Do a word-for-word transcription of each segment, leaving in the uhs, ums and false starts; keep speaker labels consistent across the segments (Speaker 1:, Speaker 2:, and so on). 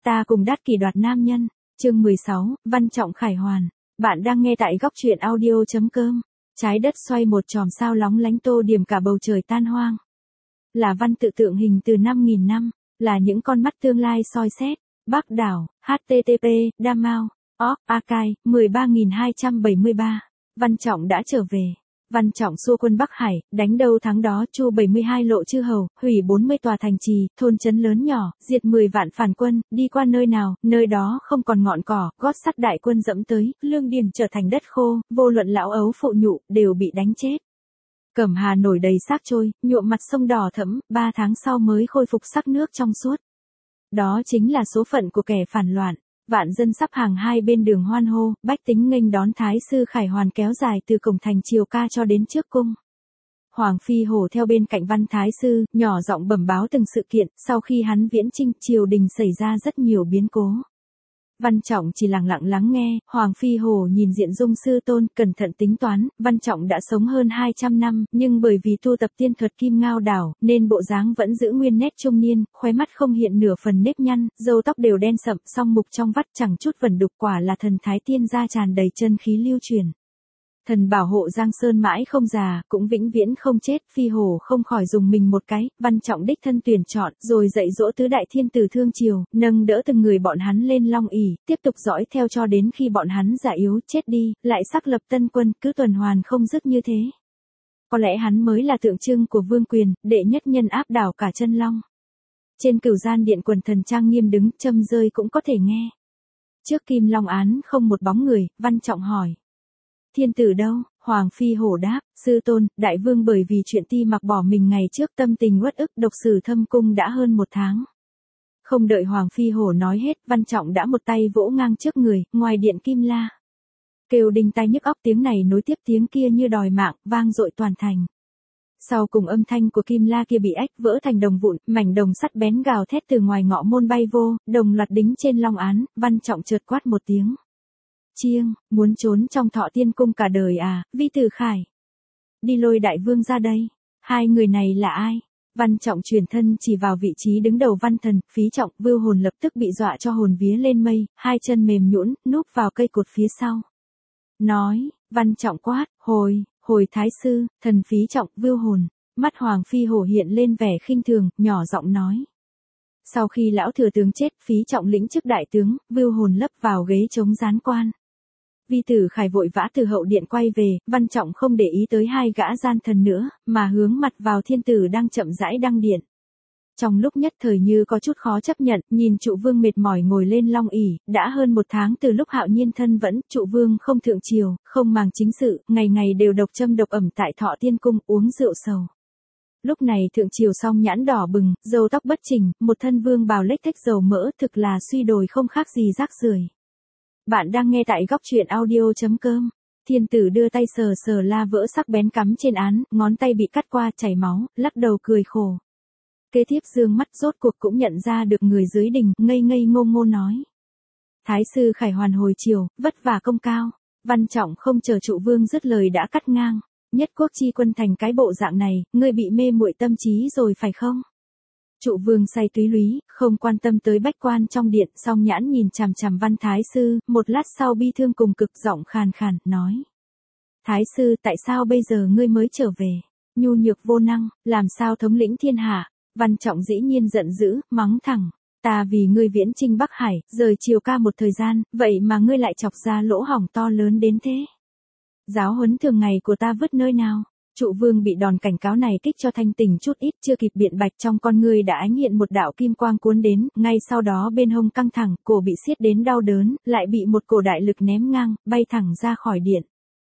Speaker 1: Ta cùng Đát Kỷ đoạt nam nhân. Chương mười sáu, Văn Trọng khải hoàn. Bạn đang nghe tại góc truyện audio chấm com. Trái đất xoay một chòm sao lóng lánh tô điểm cả bầu trời tan hoang. Là văn tự tượng hình từ năm nghìn năm, là những con mắt tương lai soi xét. Bắc đảo, hát tê tê pê, Damao, Org, Archive, mười ba nghìn hai trăm bảy mươi ba. Văn Trọng đã trở về. Văn Trọng xua quân Bắc Hải, đánh đâu thắng đó, chu bảy mươi hai lộ chư hầu, hủy bốn mươi tòa thành trì, thôn trấn lớn nhỏ, diệt mười vạn phản quân, đi qua nơi nào, nơi đó không còn ngọn cỏ, gót sắt đại quân dẫm tới, lương điền trở thành đất khô, vô luận lão ấu phụ nhụ, đều bị đánh chết. Cẩm Hà nổi đầy xác trôi, nhuộm mặt sông đỏ thẫm, ba tháng sau mới khôi phục sắc nước trong suốt. Đó chính là số phận của kẻ phản loạn. Vạn dân sắp hàng hai bên đường hoan hô, bách tính nghênh đón Thái sư khải hoàn kéo dài từ cổng thành triều ca cho đến trước cung. Hoàng Phi Hổ theo bên cạnh Văn Thái sư, nhỏ giọng bẩm báo từng sự kiện, sau khi hắn viễn chinh, triều đình xảy ra rất nhiều biến cố. Văn Trọng chỉ lặng lặng lắng nghe, Hoàng Phi Hổ nhìn Diện Dung sư tôn, cẩn thận tính toán, Văn Trọng đã sống hơn hai trăm năm, nhưng bởi vì tu tập tiên thuật Kim Ngao Đảo, nên bộ dáng vẫn giữ nguyên nét trung niên, khóe mắt không hiện nửa phần nếp nhăn, râu tóc đều đen sậm, song mục trong vắt chẳng chút vẩn đục, quả là thần thái tiên gia tràn đầy chân khí lưu truyền. Thần bảo hộ Giang Sơn mãi không già, cũng vĩnh viễn không chết, Phi Hổ không khỏi dùng mình một cái, Văn Trọng đích thân tuyển chọn, rồi dạy dỗ tứ đại thiên tử thương triều, nâng đỡ từng người bọn hắn lên long ỷ, tiếp tục dõi theo cho đến khi bọn hắn già yếu, chết đi, lại xác lập tân quân, cứ tuần hoàn không dứt như thế. Có lẽ hắn mới là tượng trưng của vương quyền, đệ nhất nhân áp đảo cả chân long. Trên cửu gian điện quần thần trang nghiêm đứng, châm rơi cũng có thể nghe. Trước Kim Long án không một bóng người, Văn Trọng hỏi. Thiên tử đâu? Hoàng Phi Hổ đáp, sư tôn, đại vương bởi vì chuyện Ti Mặc bỏ mình ngày trước tâm tình uất ức, độc xử thâm cung đã hơn một tháng. Không đợi Hoàng Phi Hổ nói hết, Văn Trọng đã một tay vỗ ngang trước người, ngoài điện Kim La. Kêu đinh tai nhức óc, tiếng này nối tiếp tiếng kia như đòi mạng, vang dội toàn thành. Sau cùng âm thanh của Kim La kia bị ách vỡ thành đồng vụn, mảnh đồng sắt bén gào thét từ ngoài ngõ môn bay vô, đồng loạt đính trên long án, Văn Trọng chợt quát một tiếng. Chiêng, muốn trốn trong Thọ Tiên cung cả đời à, Vi Tử Khải. Đi lôi đại vương ra đây. Hai người này là ai? Văn Trọng truyền thân chỉ vào vị trí đứng đầu văn thần, Phí Trọng, Vưu Hồn lập tức bị dọa cho hồn vía lên mây, hai chân mềm nhũn, núp vào cây cột phía sau. Nói, Văn Trọng quát, hồi, hồi Thái sư, thần Phí Trọng, Vưu Hồn. Mắt Hoàng Phi Hổ hiện lên vẻ khinh thường, nhỏ giọng nói. Sau khi lão thừa tướng chết, Phí Trọng lĩnh chức đại tướng, Vưu Hồn lấp vào ghế chống gián quan. Vi Tử Khải vội vã từ hậu điện quay về, Văn Trọng không để ý tới hai gã gian thần nữa, mà hướng mặt vào thiên tử đang chậm rãi đăng điện. Trong lúc nhất thời như có chút khó chấp nhận, nhìn trụ vương mệt mỏi ngồi lên long ỷ, đã hơn một tháng từ lúc Hạo Nhiên thân vẫn, trụ vương không thượng triều, không màng chính sự, ngày ngày đều độc châm độc ẩm tại Thọ Tiên cung, uống rượu sầu. Lúc này thượng triều song nhãn đỏ bừng, râu tóc bất chỉnh, một thân vương bào lếch thếch dầu mỡ, thực là suy đồi không khác gì rác rưởi. Bạn đang nghe tại góc truyện audio chấm com. Thiên tử đưa tay sờ sờ la vỡ sắc bén cắm trên án, ngón tay bị cắt qua, chảy máu, lắc đầu cười khổ. Kế tiếp dương mắt rốt cuộc cũng nhận ra được người dưới đình, ngây ngây ngô ngô nói. Thái sư khải hoàn hồi chiều, vất vả công cao. Văn Trọng không chờ trụ vương dứt lời đã cắt ngang. Nhất quốc chi quân thành cái bộ dạng này, ngươi bị mê muội tâm trí rồi phải không? Trụ vương say túy lúy, không quan tâm tới bách quan trong điện, song nhãn nhìn chằm chằm Văn Thái sư, một lát sau bi thương cùng cực, giọng khàn khàn, nói. Thái sư, tại sao bây giờ ngươi mới trở về? Nhu nhược vô năng, làm sao thống lĩnh thiên hạ? Văn Trọng dĩ nhiên giận dữ, mắng thẳng. Ta vì ngươi viễn chinh Bắc Hải, rời triều ca một thời gian, vậy mà ngươi lại chọc ra lỗ hổng to lớn đến thế. Giáo huấn thường ngày của ta vứt nơi nào? Trụ vương bị đòn cảnh cáo này kích cho thanh tỉnh chút ít, chưa kịp biện bạch, trong con ngươi đã ánh hiện một đạo kim quang cuốn đến, ngay sau đó bên hông căng thẳng, cổ bị siết đến đau đớn, lại bị một cổ đại lực ném ngang, bay thẳng ra khỏi điện.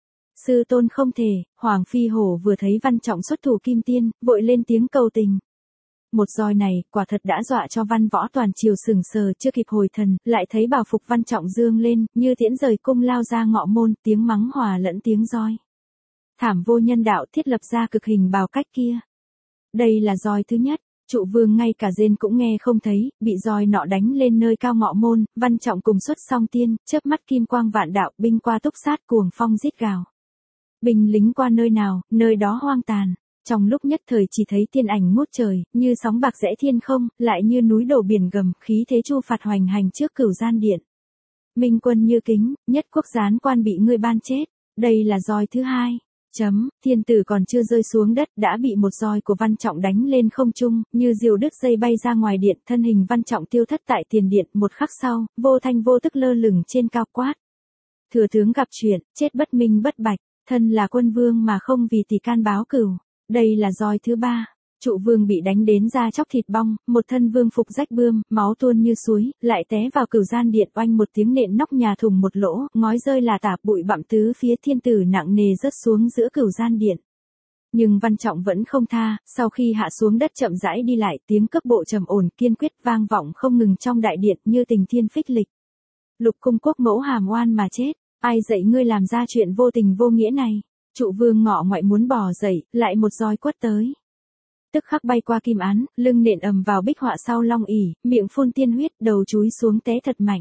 Speaker 1: Sư tôn không thể, Hoàng Phi Hổ vừa thấy Văn Trọng xuất thủ kim tiên, vội lên tiếng cầu tình. Một roi này, quả thật đã dọa cho văn võ toàn triều sừng sờ, chưa kịp hồi thần, lại thấy bảo phục Văn Trọng dương lên, như tiễn rời cung lao ra ngọ môn, tiếng mắng hòa lẫn tiếng roi. Thảm vô nhân đạo, thiết lập ra cực hình bào cách kia. Đây là roi thứ nhất, trụ vương ngay cả rên cũng nghe không thấy, bị roi nọ đánh lên nơi cao ngọ môn, Văn Trọng cùng xuất song tiên, chớp mắt kim quang vạn đạo, binh qua túc sát, cuồng phong giết gào. Binh lính qua nơi nào, nơi đó hoang tàn. Trong lúc nhất thời chỉ thấy tiên ảnh ngút trời, như sóng bạc rẽ thiên không, lại như núi đổ biển gầm, khí thế chu phạt hoành hành trước Cửu Gian Điện. Minh quân như kính, nhất quốc gián quan bị ngươi ban chết, đây là roi thứ hai. Chấm, thiên tử còn chưa rơi xuống đất đã bị một roi của Văn Trọng đánh lên không trung, như diều đứt dây bay ra ngoài điện, thân hình Văn Trọng tiêu thất tại tiền điện, một khắc sau, vô thanh vô tức lơ lửng trên cao quát. Thừa tướng gặp chuyện, chết bất minh bất bạch, thân là quân vương mà không vì tỷ can báo cửu, đây là roi thứ ba. Trụ vương bị đánh đến da chóc thịt bong, một thân vương phục rách bươm, máu tuôn như suối, lại té vào Cửu Gian Điện, oanh một tiếng nện nóc nhà thùng một lỗ, ngói rơi là tả, bụi bặm tứ phía, thiên tử nặng nề rớt xuống giữa Cửu Gian Điện. Nhưng Văn Trọng vẫn không tha, sau khi hạ xuống đất chậm rãi đi lại, tiếng cấp bộ trầm ổn kiên quyết vang vọng không ngừng trong đại điện như tình thiên phích lịch. Lục cung quốc mẫu hàm oan mà chết, ai dạy ngươi làm ra chuyện vô tình vô nghĩa này? Trụ vương ngọ ngoại muốn bỏ dậy, lại một roi quất tới. Tức khắc bay qua kim án, lưng nện ầm vào bích họa sau long ỷ, miệng phun tiên huyết, đầu chúi xuống té thật mạnh.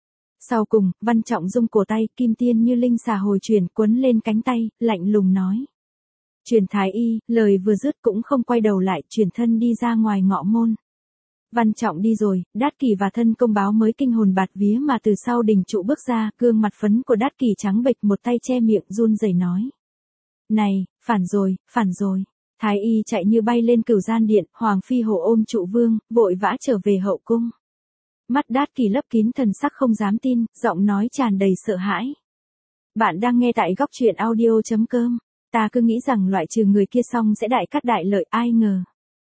Speaker 1: Sau cùng, Văn Trọng rung cổ tay, kim tiên như linh xà hồi chuyển, quấn lên cánh tay, lạnh lùng nói. Truyền thái y, lời vừa dứt cũng không quay đầu lại, chuyển thân đi ra ngoài ngọ môn. Văn Trọng đi rồi, Đát Kỷ và thân công báo mới kinh hồn bạt vía mà từ sau đình trụ bước ra, gương mặt phấn của Đát Kỷ trắng bệch, một tay che miệng run rẩy nói. Này, phản rồi, phản rồi. Thái y chạy như bay lên Cửu Gian Điện, Hoàng Phi Hổ ôm Trụ vương, vội vã trở về hậu cung. Mắt Đát Kỷ lấp kín thần sắc không dám tin, giọng nói tràn đầy sợ hãi. Bạn đang nghe tại góc truyện audio chấm com. Ta cứ nghĩ rằng loại trừ người kia xong sẽ đại cát đại lợi, ai ngờ.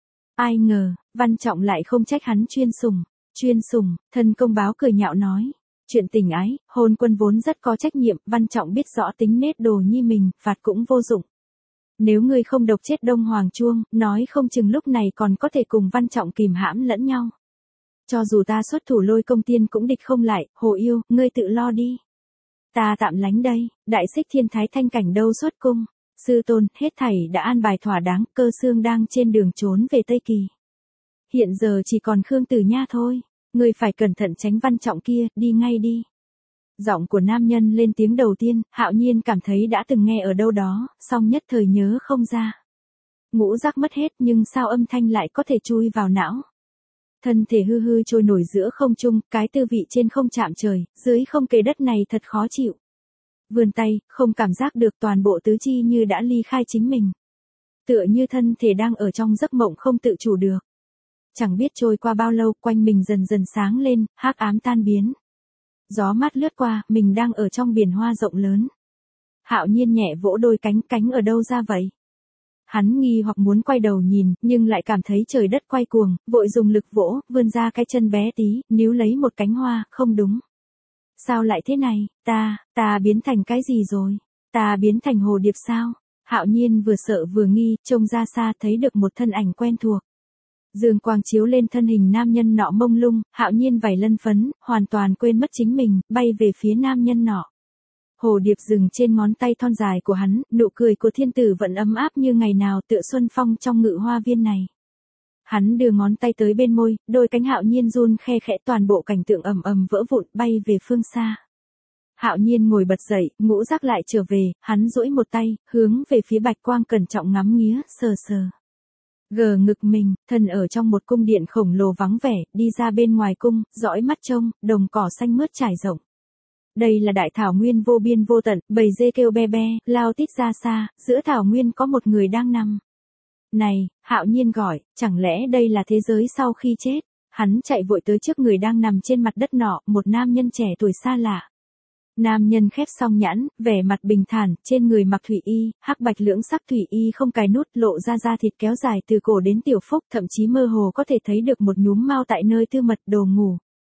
Speaker 1: Ai ngờ, Văn Trọng lại không trách hắn chuyên sủng. Chuyên sủng, thân công báo cười nhạo nói. Chuyện tình ái, hôn quân vốn rất có trách nhiệm, Văn Trọng biết rõ tính nết đồ nhi mình, phạt cũng vô dụng. Nếu ngươi không độc chết Đông Hoàng Chuông, nói không chừng lúc này còn có thể cùng Văn Trọng kìm hãm lẫn nhau. Cho dù ta xuất thủ Lôi Công Tiên cũng địch không lại, Hồ Yêu, ngươi tự lo đi. Ta tạm lánh đây, đại xích thiên thái thanh cảnh đâu xuất cung. Sư tôn, hết thảy đã an bài thỏa đáng, Cơ Xương đang trên đường trốn về Tây Kỳ. Hiện giờ chỉ còn Khương Tử Nha thôi, ngươi phải cẩn thận tránh Văn Trọng kia, đi ngay đi. Giọng của nam nhân lên tiếng đầu tiên, Hạo Nhiên cảm thấy đã từng nghe ở đâu đó, song nhất thời nhớ không ra. Ngũ giác mất hết nhưng sao âm thanh lại có thể chui vào não. Thân thể hư hư trôi nổi giữa không trung, cái tư vị trên không chạm trời, dưới không kề đất này thật khó chịu. Vươn tay, không cảm giác được toàn bộ tứ chi như đã ly khai chính mình. Tựa như thân thể đang ở trong giấc mộng không tự chủ được. Chẳng biết trôi qua bao lâu, quanh mình dần dần sáng lên, hắc ám tan biến. Gió mát lướt qua, mình đang ở trong biển hoa rộng lớn. Hạo Nhiên nhẹ vỗ đôi cánh, cánh ở đâu ra vậy? Hắn nghi hoặc muốn quay đầu nhìn, nhưng lại cảm thấy trời đất quay cuồng, vội dùng lực vỗ, vươn ra cái chân bé tí, níu lấy một cánh hoa, không đúng. Sao lại thế này, ta, ta biến thành cái gì rồi? Ta biến thành hồ điệp sao? Hạo Nhiên vừa sợ vừa nghi, trông ra xa thấy được một thân ảnh quen thuộc. Dương quang chiếu lên thân hình nam nhân nọ mông lung, Hạo Nhiên vảy lân phấn, hoàn toàn quên mất chính mình, bay về phía nam nhân nọ. Hồ điệp dừng trên ngón tay thon dài của hắn, nụ cười của thiên tử vẫn ấm áp như ngày nào tựa xuân phong trong ngự hoa viên này. Hắn đưa ngón tay tới bên môi, đôi cánh Hạo Nhiên run khe khẽ, toàn bộ cảnh tượng ầm ầm vỡ vụn, bay về phương xa. Hạo Nhiên ngồi bật dậy, ngũ giác lại trở về, hắn duỗi một tay, hướng về phía bạch quang cẩn trọng ngắm nghía, sờ sờ. Gờ ngực mình, thân ở trong một cung điện khổng lồ vắng vẻ, đi ra bên ngoài cung, dõi mắt trông, đồng cỏ xanh mướt trải rộng. Đây là đại thảo nguyên vô biên vô tận, bầy dê kêu be be, lao tít ra xa, giữa thảo nguyên có một người đang nằm. Này, Hạo Nhiên gọi, chẳng lẽ đây là thế giới sau khi chết? Hắn chạy vội tới trước người đang nằm trên mặt đất nọ, một nam nhân trẻ tuổi xa lạ. Nam nhân khép song nhãn, vẻ mặt bình thản, trên người mặc thủy y, hắc bạch lưỡng sắc thủy y không cài nút, lộ ra da thịt kéo dài từ cổ đến tiểu phúc, thậm chí mơ hồ có thể thấy được một nhúm mao tại nơi tư mật đồ ngủ.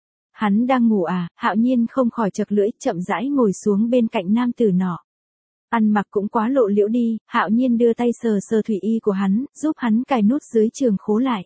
Speaker 1: Hắn đang ngủ à? Hạo Nhiên không khỏi chật lưỡi, chậm rãi ngồi xuống bên cạnh nam tử nọ. Ăn mặc cũng quá lộ liễu đi, Hạo Nhiên đưa tay sờ sờ thủy y của hắn, giúp hắn cài nút dưới trường khố lại.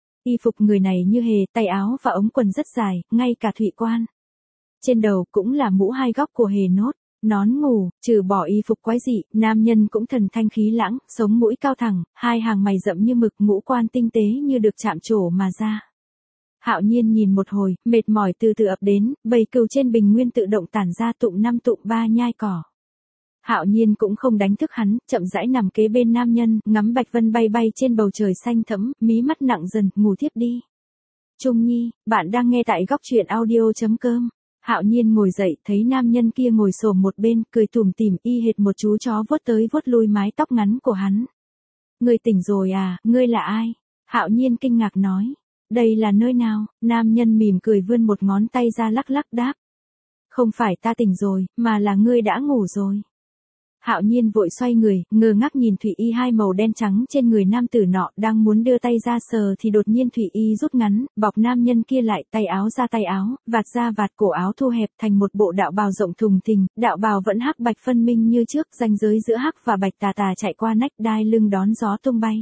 Speaker 1: Y phục người này như hề, tay áo và ống quần rất dài, ngay cả thụy quan. Trên đầu cũng là mũ hai góc của hề nốt, nón ngủ, trừ bỏ y phục quái dị, nam nhân cũng thần thanh khí lãng, sống mũi cao thẳng, hai hàng mày rậm như mực, ngũ quan tinh tế như được chạm trổ mà ra. Hạo Nhiên nhìn một hồi, mệt mỏi từ từ ập đến, bầy cừu trên bình nguyên tự động tản ra tụng năm tụng ba nhai cỏ. Hạo Nhiên cũng không đánh thức hắn, chậm rãi nằm kế bên nam nhân, ngắm bạch vân bay bay trên bầu trời xanh thẫm, mí mắt nặng dần, ngủ thiếp đi. Trung Nhi, bạn đang nghe tại góc truyện audio.com. Hạo Nhiên ngồi dậy, thấy nam nhân kia ngồi xổm một bên, cười tủm tỉm y hệt một chú chó vuốt tới vuốt lui mái tóc ngắn của hắn. Ngươi tỉnh rồi à, ngươi là ai? Hạo Nhiên kinh ngạc nói. Đây là nơi nào? Nam nhân mỉm cười vươn một ngón tay ra lắc lắc đáp. Không phải ta tỉnh rồi, mà là ngươi đã ngủ rồi. Hạo Nhiên vội xoay người, ngơ ngác nhìn thủy y hai màu đen trắng trên người nam tử nọ, đang muốn đưa tay ra sờ thì đột nhiên thủy y rút ngắn, bọc nam nhân kia lại, tay áo ra tay áo, vạt ra vạt, cổ áo thu hẹp thành một bộ đạo bào rộng thùng thình, đạo bào vẫn hắc bạch phân minh như trước, ranh giới giữa hắc và bạch tà tà chạy qua nách đai lưng đón gió tung bay.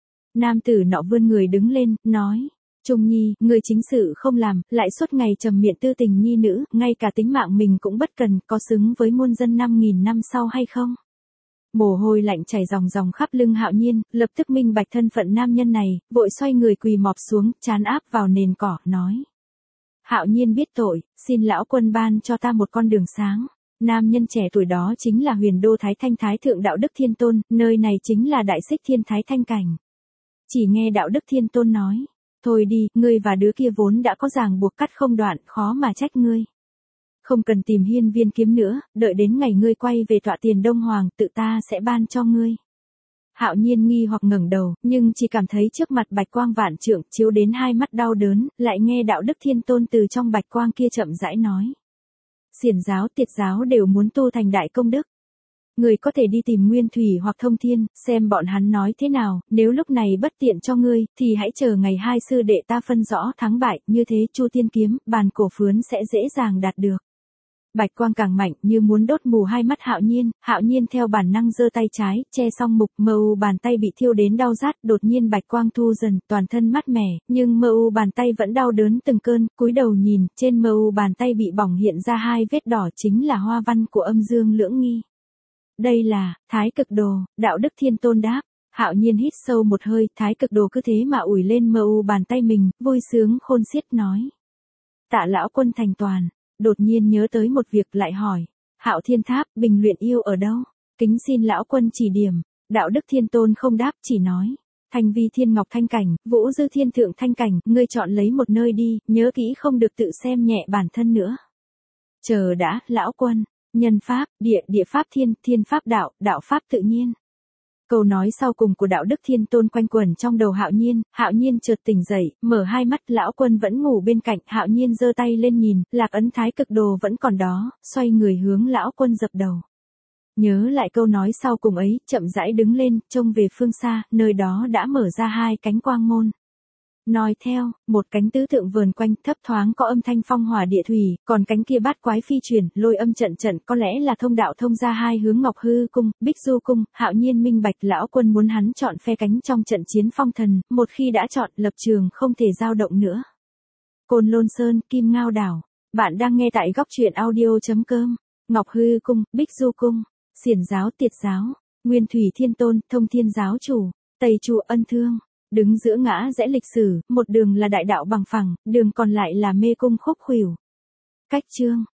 Speaker 1: Nam tử nọ vươn người đứng lên, nói. Trung Nhi, người chính sự không làm, lại suốt ngày trầm miệng tư tình nhi nữ, ngay cả tính mạng mình cũng bất cần, có xứng với muôn dân năm nghìn năm sau hay không? Mồ hôi lạnh chảy ròng ròng khắp lưng Hạo Nhiên, lập tức minh bạch thân phận nam nhân này, vội xoay người quỳ mọp xuống, trán áp vào nền cỏ, nói. Hạo Nhiên biết tội, xin lão quân ban cho ta một con đường sáng. Nam nhân trẻ tuổi đó chính là Huyền Đô Thái Thanh Thái Thượng Đạo Đức Thiên Tôn, nơi này chính là Đại Xích Thiên Thái Thanh Cảnh. Chỉ nghe Đạo Đức Thiên Tôn nói. Thôi đi, ngươi và đứa kia vốn đã có ràng buộc cắt không đoạn, khó mà trách ngươi. Không cần tìm hiên viên kiếm nữa, đợi đến ngày ngươi quay về tọa tiền Đông Hoàng, tự ta sẽ ban cho ngươi. Hạo Nhiên nghi hoặc ngẩng đầu, nhưng chỉ cảm thấy trước mặt bạch quang vạn trượng, chiếu đến hai mắt đau đớn, lại nghe Đạo Đức Thiên Tôn từ trong bạch quang kia chậm rãi nói. Xiển giáo tiệt giáo đều muốn tu thành đại công đức. Người có thể đi tìm Nguyên Thủy hoặc Thông Thiên, xem bọn hắn nói thế nào, nếu lúc này bất tiện cho ngươi, thì hãy chờ ngày hai sư đệ ta phân rõ thắng bại, như thế Chu Tiên kiếm, bàn cổ phướn sẽ dễ dàng đạt được. Bạch quang càng mạnh như muốn đốt mù hai mắt Hạo Nhiên, Hạo Nhiên theo bản năng giơ tay trái, che xong mục, mờ u bàn tay bị thiêu đến đau rát, đột nhiên bạch quang thu dần, toàn thân mát mẻ, nhưng mờ u bàn tay vẫn đau đớn từng cơn, cúi đầu nhìn, trên mờ u bàn tay bị bỏng hiện ra hai vết đỏ chính là hoa văn của âm dương lưỡng nghi. Đây là, Thái Cực Đồ, Đạo Đức Thiên Tôn đáp. Hạo Nhiên hít sâu một hơi, Thái Cực Đồ cứ thế mà ủi lên mờ u bàn tay mình, vui sướng khôn xiết nói. Tạ lão quân thành toàn, đột nhiên nhớ tới một việc lại hỏi. Hạo Thiên Tháp, bình luyện yêu ở đâu? Kính xin lão quân chỉ điểm. Đạo Đức Thiên Tôn không đáp, chỉ nói. Thanh Vi Thiên Ngọc Thanh Cảnh, Vũ Dư Thiên Thượng Thanh Cảnh, ngươi chọn lấy một nơi đi, nhớ kỹ không được tự xem nhẹ bản thân nữa. Chờ đã, lão quân. Nhân pháp, địa, địa pháp thiên, thiên pháp đạo, đạo pháp tự nhiên. Câu nói sau cùng của Đạo Đức Thiên Tôn quanh quẩn trong đầu Hạo Nhiên, Hạo Nhiên chợt tỉnh dậy, mở hai mắt, lão quân vẫn ngủ bên cạnh, Hạo Nhiên giơ tay lên nhìn, lạc ấn Thái Cực Đồ vẫn còn đó, xoay người hướng lão quân dập đầu. Nhớ lại câu nói sau cùng ấy, chậm rãi đứng lên, trông về phương xa, nơi đó đã mở ra hai cánh quang môn. Nói theo, một cánh tứ thượng vườn quanh, thấp thoáng có âm thanh phong hỏa địa thủy, còn cánh kia bát quái phi chuyển, lôi âm trận trận, có lẽ là thông đạo thông ra hai hướng Ngọc Hư cung, Bích Du cung. Hạo Nhiên minh bạch lão quân muốn hắn chọn phe cánh trong trận chiến phong thần, một khi đã chọn, lập trường không thể dao động nữa. Côn Lôn Sơn, Kim Ngao đảo. Bạn đang nghe tại góc truyện audio.com. Ngọc Hư cung, Bích Du cung, Xiển giáo tiệt giáo, Nguyên Thủy Thiên Tôn, Thông Thiên giáo chủ, Tây Chu Ân Thương. Đứng giữa ngã rẽ lịch sử, một đường là đại đạo bằng phẳng, đường còn lại là mê cung khúc khuỷu. Cách chương